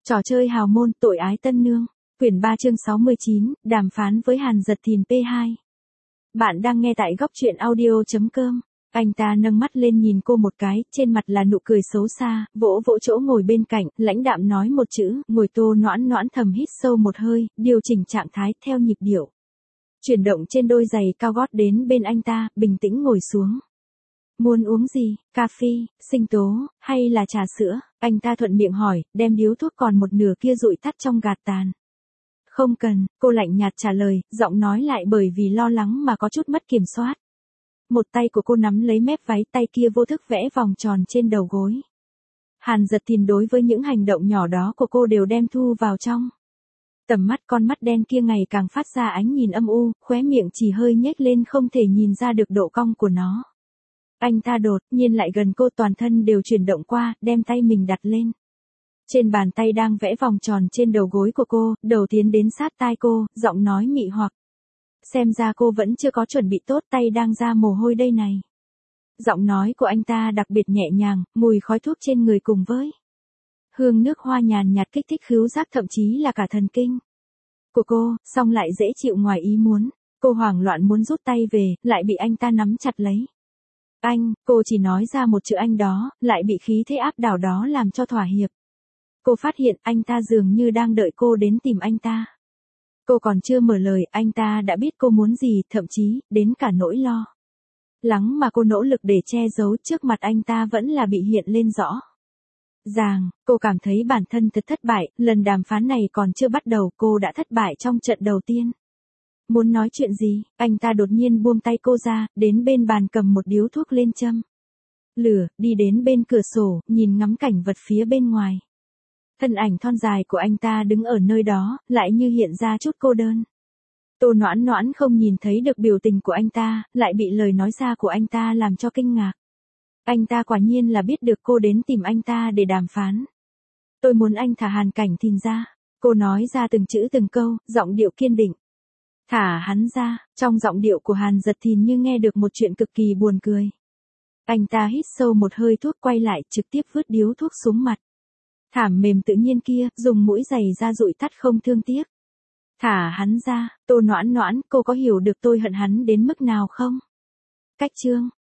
Trò chơi hào môn tội ái tân nương. Quyển 3 chương 69, đàm phán với Hàn Dật Thìn P2. Bạn đang nghe tại góc truyện audio.com. Anh ta nâng mắt lên nhìn cô một cái, trên mặt là nụ cười xấu xa, vỗ vỗ chỗ ngồi bên cạnh, lãnh đạm nói một chữ, ngồi Tô Noãn Noãn thầm hít sâu một hơi, điều chỉnh trạng thái theo nhịp điệu. Chuyển động trên đôi giày cao gót đến bên anh ta, bình tĩnh ngồi xuống. Muốn uống gì, cà phê, sinh tố, hay là trà sữa? Anh ta thuận miệng hỏi, đem điếu thuốc còn một nửa kia dụi tắt trong gạt tàn. Không cần, cô lạnh nhạt trả lời, giọng nói lại bởi vì lo lắng mà có chút mất kiểm soát. Một tay của cô nắm lấy mép váy, tay kia vô thức vẽ vòng tròn trên đầu gối. Hàn Dật Thìn đối với những hành động nhỏ đó của cô đều đem thu vào trong. Tầm mắt con mắt đen kia ngày càng phát ra ánh nhìn âm u, khóe miệng chỉ hơi nhếch lên không thể nhìn ra được độ cong của nó. Anh ta đột nhiên lại gần cô, toàn thân đều chuyển động qua, đem tay mình đặt lên. Trên bàn tay đang vẽ vòng tròn trên đầu gối của cô, đầu tiến đến sát tai cô, giọng nói mị hoặc. Xem ra cô vẫn chưa có chuẩn bị tốt, tay đang ra mồ hôi đây này. Giọng nói của anh ta đặc biệt nhẹ nhàng, mùi khói thuốc trên người cùng với hương nước hoa nhàn nhạt kích thích khứu giác, thậm chí là cả thần kinh của cô, song lại dễ chịu ngoài ý muốn. Cô hoảng loạn muốn rút tay về, lại bị anh ta nắm chặt lấy. Anh, cô chỉ nói ra một chữ anh đó, lại bị khí thế áp đảo đó làm cho thỏa hiệp. Cô phát hiện anh ta dường như đang đợi cô đến tìm anh ta. Cô còn chưa mở lời, anh ta đã biết cô muốn gì, thậm chí, đến cả nỗi lo lắng mà cô nỗ lực để che giấu trước mặt anh ta vẫn là bị hiện lên rõ ràng. Cô cảm thấy bản thân thật thất bại, lần đàm phán này còn chưa bắt đầu, cô đã thất bại trong trận đầu tiên. Muốn nói chuyện gì, anh ta đột nhiên buông tay cô ra, đến bên bàn cầm một điếu thuốc lên châm lửa, đi đến bên cửa sổ, nhìn ngắm cảnh vật phía bên ngoài. Thân ảnh thon dài của anh ta đứng ở nơi đó, lại như hiện ra chút cô đơn. Tô Noãn Noãn không nhìn thấy được biểu tình của anh ta, lại bị lời nói ra của anh ta làm cho kinh ngạc. Anh ta quả nhiên là biết được cô đến tìm anh ta để đàm phán. Tôi muốn anh thả Hàn Cảnh Thìn ra. Cô nói ra từng chữ từng câu, giọng điệu kiên định. Thả hắn ra, trong giọng điệu của Hàn Dật Thìn như nghe được một chuyện cực kỳ buồn cười. Anh ta hít sâu một hơi thuốc, quay lại, trực tiếp vứt điếu thuốc xuống mặt. Thảm mềm tự nhiên kia, dùng mũi giày ra dụi tắt không thương tiếc. Thả hắn ra, Tô Noãn Noãn, cô có hiểu được tôi hận hắn đến mức nào không? Cách chương